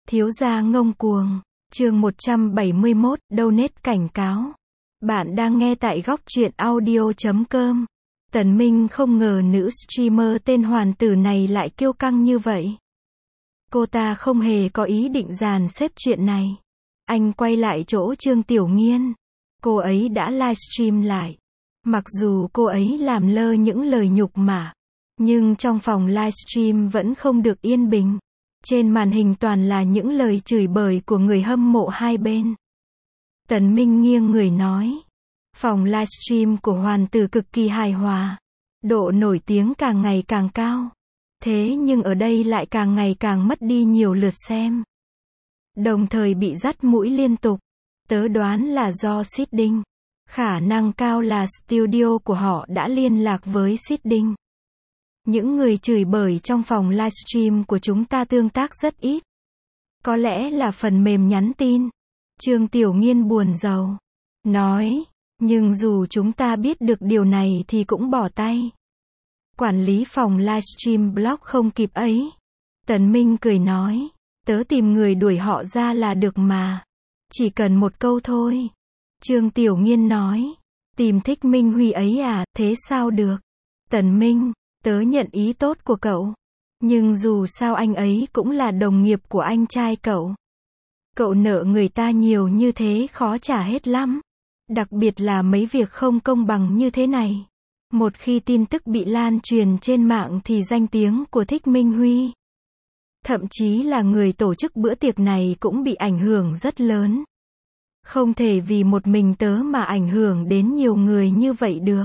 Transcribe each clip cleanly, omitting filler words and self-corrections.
Thiếu gia ngông cuồng. Chương 171, donate cảnh cáo. Bạn đang nghe tại góc truyện audio.com. Tần Minh không ngờ nữ streamer tên Hoàn Tử này lại kiêu căng như vậy. Cô ta không hề có ý định dàn xếp chuyện này. Anh quay lại chỗ Trương Tiểu Nghiên. Cô ấy đã livestream lại. Mặc dù cô ấy làm lơ những lời nhục mạ, nhưng trong phòng livestream vẫn không được yên bình. Trên màn hình toàn là những lời chửi bới của người hâm mộ hai bên. Tần Minh nghiêng người nói. Phòng livestream của Hoàn Tử cực kỳ hài hòa. Độ nổi tiếng càng ngày càng cao. Thế nhưng ở đây lại càng ngày càng mất đi nhiều lượt xem. Đồng thời bị dắt mũi liên tục. Tớ đoán là do seeding. Khả năng cao là studio của họ đã liên lạc với seeding. Những người chửi bới trong phòng livestream của chúng ta tương tác rất ít. Có lẽ là phần mềm nhắn tin. Trương Tiểu Nghiên buồn rầu. Nói, nhưng dù chúng ta biết được điều này thì cũng bỏ tay. Quản lý phòng livestream block không kịp ấy. Tần Minh cười nói, tớ tìm người đuổi họ ra là được mà. Chỉ cần một câu thôi. Trương Tiểu Nghiên nói, tìm Thích Minh Huy ấy à, thế sao được? Tần Minh, tớ nhận ý tốt của cậu. Nhưng dù sao anh ấy cũng là đồng nghiệp của anh trai cậu. Cậu nợ người ta nhiều như thế khó trả hết lắm. Đặc biệt là mấy việc không công bằng như thế này. Một khi tin tức bị lan truyền trên mạng thì danh tiếng của Thích Minh Huy, thậm chí là người tổ chức bữa tiệc này cũng bị ảnh hưởng rất lớn. Không thể vì một mình tớ mà ảnh hưởng đến nhiều người như vậy được.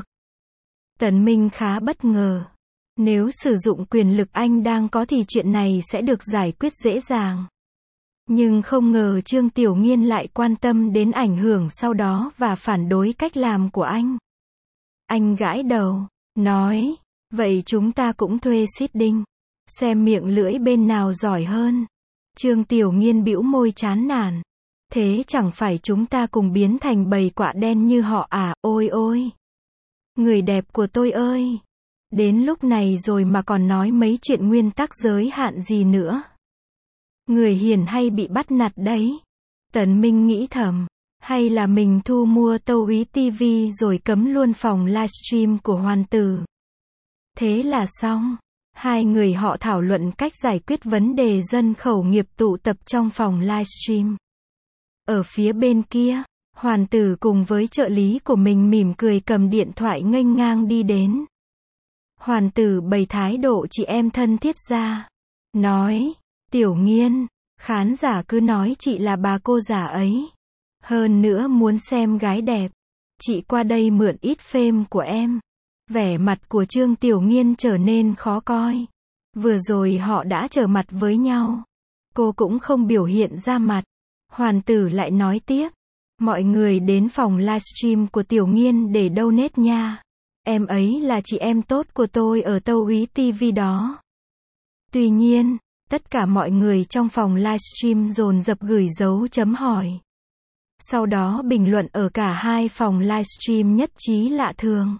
Tần Minh khá bất ngờ. Nếu sử dụng quyền lực anh đang có thì chuyện này sẽ được giải quyết dễ dàng. Nhưng không ngờ Trương Tiểu Nghiên lại quan tâm đến ảnh hưởng sau đó và phản đối cách làm của anh. Anh gãi đầu, nói, vậy chúng ta cũng thuê seeding. Xem miệng lưỡi bên nào giỏi hơn. Trương Tiểu Nghiên bĩu môi chán nản. Thế chẳng phải chúng ta cùng biến thành bầy quạ đen như họ à, ôi ôi. Người đẹp của tôi ơi. Đến lúc này rồi mà còn nói mấy chuyện nguyên tắc giới hạn gì nữa. Người hiền hay bị bắt nạt đấy. Tần Minh nghĩ thầm. Hay là mình thu mua Tâu Úy TV rồi cấm luôn phòng livestream của Hoàn Tử. Thế là xong. Hai người họ thảo luận cách giải quyết vấn đề dân khẩu nghiệp tụ tập trong phòng livestream. Ở phía bên kia, Hoàn Tử cùng với trợ lý của mình mỉm cười cầm điện thoại nghênh ngang đi đến. Hoàn Tử bày thái độ chị em thân thiết ra. Nói, Tiểu Nghiên, khán giả cứ nói chị là bà cô già ấy. Hơn nữa muốn xem gái đẹp. Chị qua đây mượn ít fame của em. Vẻ mặt của Trương Tiểu Nghiên trở nên khó coi. Vừa rồi họ đã trở mặt với nhau. Cô cũng không biểu hiện ra mặt. Hoàn Tử lại nói tiếp. Mọi người đến phòng livestream của Tiểu Nghiên để donate nha. Em ấy là chị em tốt của tôi ở Tâu Úy TV đó. Tuy nhiên, tất cả mọi người trong phòng livestream dồn dập gửi dấu chấm hỏi. Sau đó bình luận ở cả hai phòng livestream nhất trí lạ thường.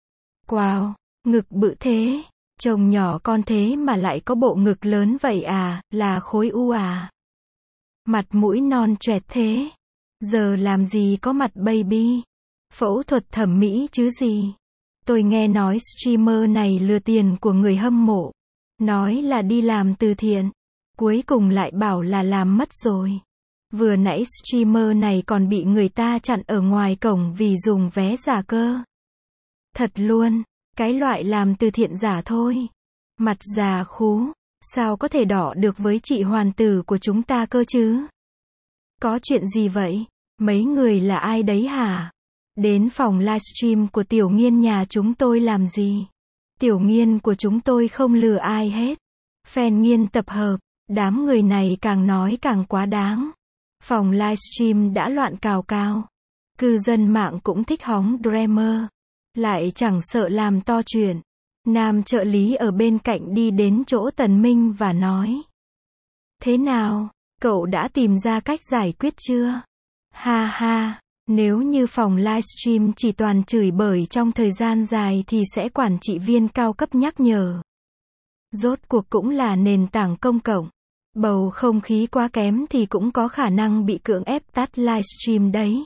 Wow, ngực bự thế, chồng nhỏ con thế mà lại có bộ ngực lớn vậy à, là khối u à. Mặt mũi non choẹt thế, giờ làm gì có mặt baby, phẫu thuật thẩm mỹ chứ gì. Tôi nghe nói streamer này lừa tiền của người hâm mộ, nói là đi làm từ thiện, cuối cùng lại bảo là làm mất rồi. Vừa nãy streamer này còn bị người ta chặn ở ngoài cổng vì dùng vé giả cơ. Thật luôn, cái loại làm từ thiện giả thôi. Mặt già khú, sao có thể đỏ được với chị Hoàn Tử của chúng ta cơ chứ? Có chuyện gì vậy? Mấy người là ai đấy hả? Đến phòng livestream của Tiểu Nghiên nhà chúng tôi làm gì? Tiểu Nghiên của chúng tôi không lừa ai hết. Fan Nghiên tập hợp, đám người này càng nói càng quá đáng. Phòng livestream đã loạn cào cào. Cư dân mạng cũng thích hóng drama. Lại chẳng sợ làm to chuyện. Nam trợ lý ở bên cạnh đi đến chỗ Tần Minh và nói. Thế nào, cậu đã tìm ra cách giải quyết chưa? Ha ha, nếu như phòng livestream chỉ toàn chửi bới trong thời gian dài thì sẽ quản trị viên cao cấp nhắc nhở. Rốt cuộc cũng là nền tảng công cộng. Bầu không khí quá kém thì cũng có khả năng bị cưỡng ép tắt livestream đấy.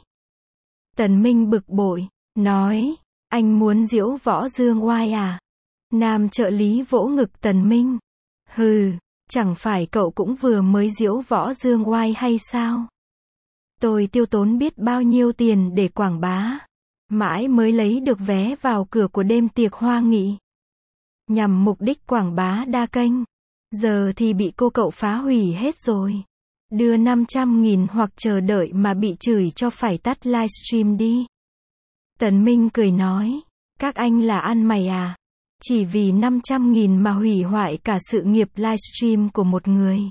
Tần Minh bực bội, nói, anh muốn diễu võ Dương Oai à? Nam trợ lý vỗ ngực Tần Minh. Hừ, chẳng phải cậu cũng vừa mới diễu võ Dương Oai hay sao? Tôi tiêu tốn biết bao nhiêu tiền để quảng bá. Mãi mới lấy được vé vào cửa của đêm tiệc hoa nghị. Nhằm mục đích quảng bá đa kênh. Giờ thì bị cô cậu phá hủy hết rồi. Đưa 500.000 hoặc chờ đợi mà bị chửi cho phải tắt livestream đi. Tần Minh cười nói, các anh là ăn mày à? Chỉ vì 500.000 mà hủy hoại cả sự nghiệp livestream của một người.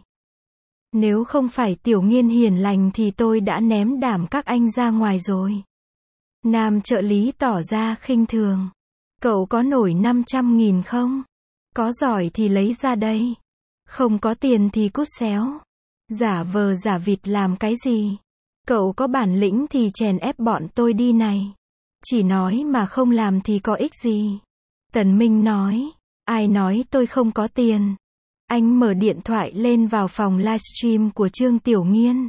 Nếu không phải Tiểu Nghiên hiền lành thì tôi đã ném đảm các anh ra ngoài rồi. Nam trợ lý tỏ ra khinh thường. Cậu có nổi 500.000 không? Có giỏi thì lấy ra đây. Không có tiền thì cút xéo. Giả vờ giả vịt làm cái gì? Cậu có bản lĩnh thì chèn ép bọn tôi đi này. Chỉ nói mà không làm thì có ích gì. Tần Minh nói, ai nói tôi không có tiền? Anh mở điện thoại lên vào phòng livestream của Trương Tiểu Nghiên.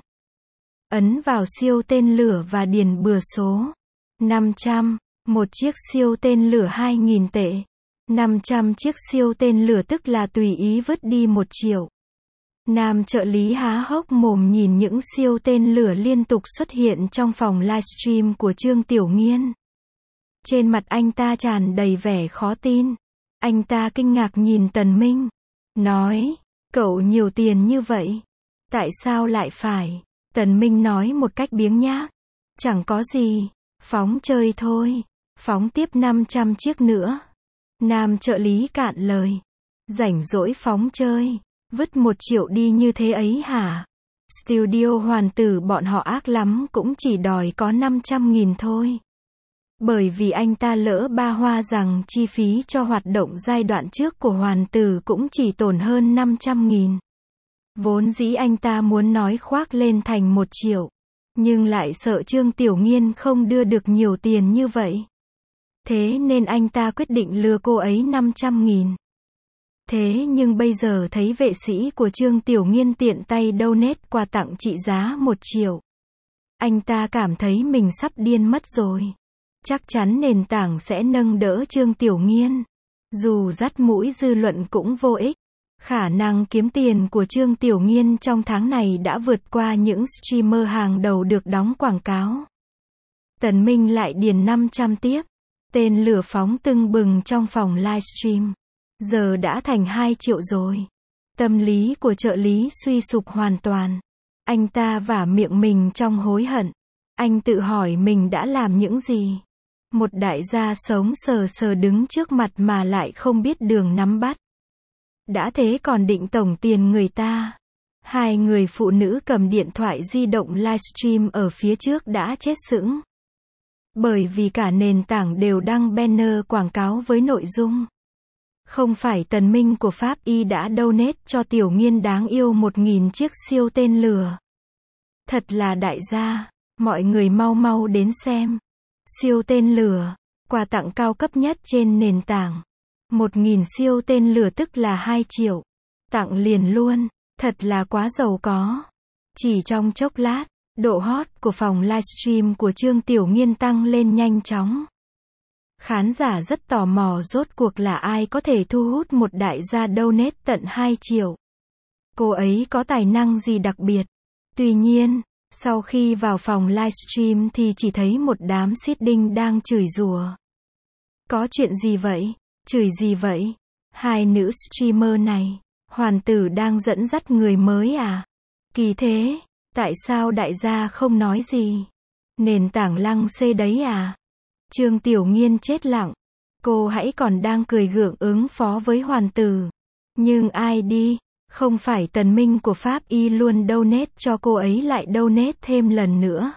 Ấn vào siêu tên lửa và điền bừa số. 500, một chiếc siêu tên lửa 2.000 tệ. 500 chiếc siêu tên lửa tức là tùy ý vứt đi 1 triệu. Nam trợ lý há hốc mồm nhìn những siêu tên lửa liên tục xuất hiện trong phòng livestream của Trương Tiểu Nghiên. Trên mặt anh ta tràn đầy vẻ khó tin. Anh ta kinh ngạc nhìn Tần Minh. Nói, cậu nhiều tiền như vậy. Tại sao lại phải? Tần Minh nói một cách biếng nhác. Chẳng có gì. Phóng chơi thôi. Phóng tiếp 500 chiếc nữa. Nam trợ lý cạn lời. Rảnh rỗi phóng chơi. Vứt 1 triệu đi như thế ấy hả? Studio Hoàn Tử bọn họ ác lắm cũng chỉ đòi có 500.000 thôi. Bởi vì anh ta lỡ ba hoa rằng chi phí cho hoạt động giai đoạn trước của Hoàn Tử cũng chỉ tổn hơn 500.000. Vốn dĩ anh ta muốn nói khoác lên thành 1 triệu. Nhưng lại sợ Trương Tiểu Nghiên không đưa được nhiều tiền như vậy. Thế nên anh ta quyết định lừa cô ấy 500.000. Thế nhưng bây giờ thấy vệ sĩ của Trương Tiểu Nghiên tiện tay donate quà tặng trị giá 1 triệu. Anh ta cảm thấy mình sắp điên mất rồi. Chắc chắn nền tảng sẽ nâng đỡ Trương Tiểu Nghiên. Dù dắt mũi dư luận cũng vô ích. Khả năng kiếm tiền của Trương Tiểu Nghiên trong tháng này đã vượt qua những streamer hàng đầu được đóng quảng cáo. Tần Minh lại điền 500 tiếp. Tên lửa phóng tưng bừng trong phòng livestream. Giờ đã thành 2 triệu rồi. Tâm lý của trợ lý suy sụp hoàn toàn. Anh ta vả miệng mình trong hối hận. Anh tự hỏi mình đã làm những gì. Một đại gia sống sờ sờ đứng trước mặt mà lại không biết đường nắm bắt. Đã thế còn định tổng tiền người ta. 2 người phụ nữ cầm điện thoại di động livestream ở phía trước đã chết sững. Bởi vì cả nền tảng đều đăng banner quảng cáo với nội dung. Không phải Tần Minh của Pháp Y đã donate cho Tiểu Nghiên đáng yêu 1.000 chiếc siêu tên lửa. Thật là đại gia, mọi người mau mau đến xem. Siêu tên lửa, quà tặng cao cấp nhất trên nền tảng. 1.000 siêu tên lửa tức là 2 triệu. Tặng liền luôn, thật là quá giàu có. Chỉ trong chốc lát, độ hot của phòng livestream của Trương Tiểu Nghiên tăng lên nhanh chóng. Khán giả rất tò mò rốt cuộc là ai có thể thu hút một đại gia donate tận 2 triệu. Cô ấy có tài năng gì đặc biệt? Tuy nhiên, sau khi vào phòng livestream thì chỉ thấy một đám seeding đang chửi rủa. Có chuyện gì vậy? Chửi gì vậy? 2 nữ streamer này, Hoàn Tử đang dẫn dắt người mới à? Kỳ thế, tại sao đại gia không nói gì? Nền tảng lăng xê đấy à? Trương Tiểu Nghiên chết lặng. Cô hãy còn đang cười gượng ứng phó với Hoàn Tử. Nhưng ai đi? Không phải Tần Minh của Pháp Y luôn donate cho cô ấy lại donate thêm lần nữa.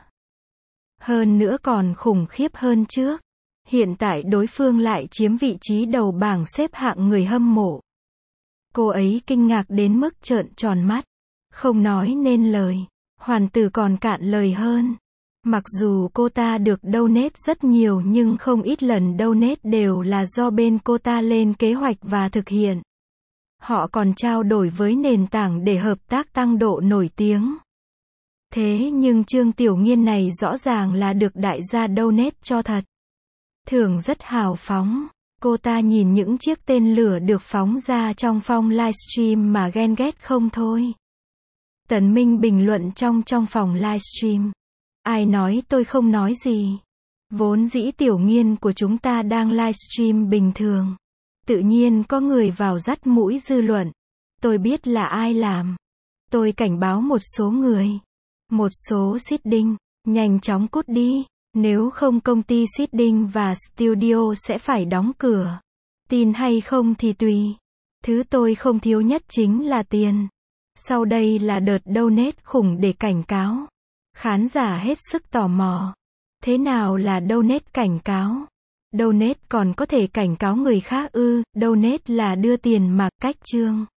Hơn nữa còn khủng khiếp hơn trước. Hiện tại đối phương lại chiếm vị trí đầu bảng xếp hạng người hâm mộ. Cô ấy kinh ngạc đến mức trợn tròn mắt. Không nói nên lời. Hoàn Tử còn cạn lời hơn. Mặc dù cô ta được donate rất nhiều nhưng không ít lần donate đều là do bên cô ta lên kế hoạch và thực hiện. Họ còn trao đổi với nền tảng để hợp tác tăng độ nổi tiếng. Thế nhưng Trương Tiểu Nghiên này rõ ràng là được đại gia donate cho thật. Thưởng rất hào phóng. Cô ta nhìn những chiếc tên lửa được phóng ra trong phong livestream mà ghen ghét không thôi. Tần Minh bình luận trong phòng livestream. Ai nói tôi không nói gì. Vốn dĩ Tiểu Nghiên của chúng ta đang livestream bình thường. Tự nhiên có người vào dắt mũi dư luận. Tôi biết là ai làm. Tôi cảnh báo một số người. Một số seeding, nhanh chóng cút đi. Nếu không công ty seeding và studio sẽ phải đóng cửa. Tin hay không thì tùy. Thứ tôi không thiếu nhất chính là tiền. Sau đây là đợt donate khủng để cảnh cáo. Khán giả hết sức tò mò. Thế nào là donate cảnh cáo? Donate còn có thể cảnh cáo người khác ư? Donate là đưa tiền mà, cách chương.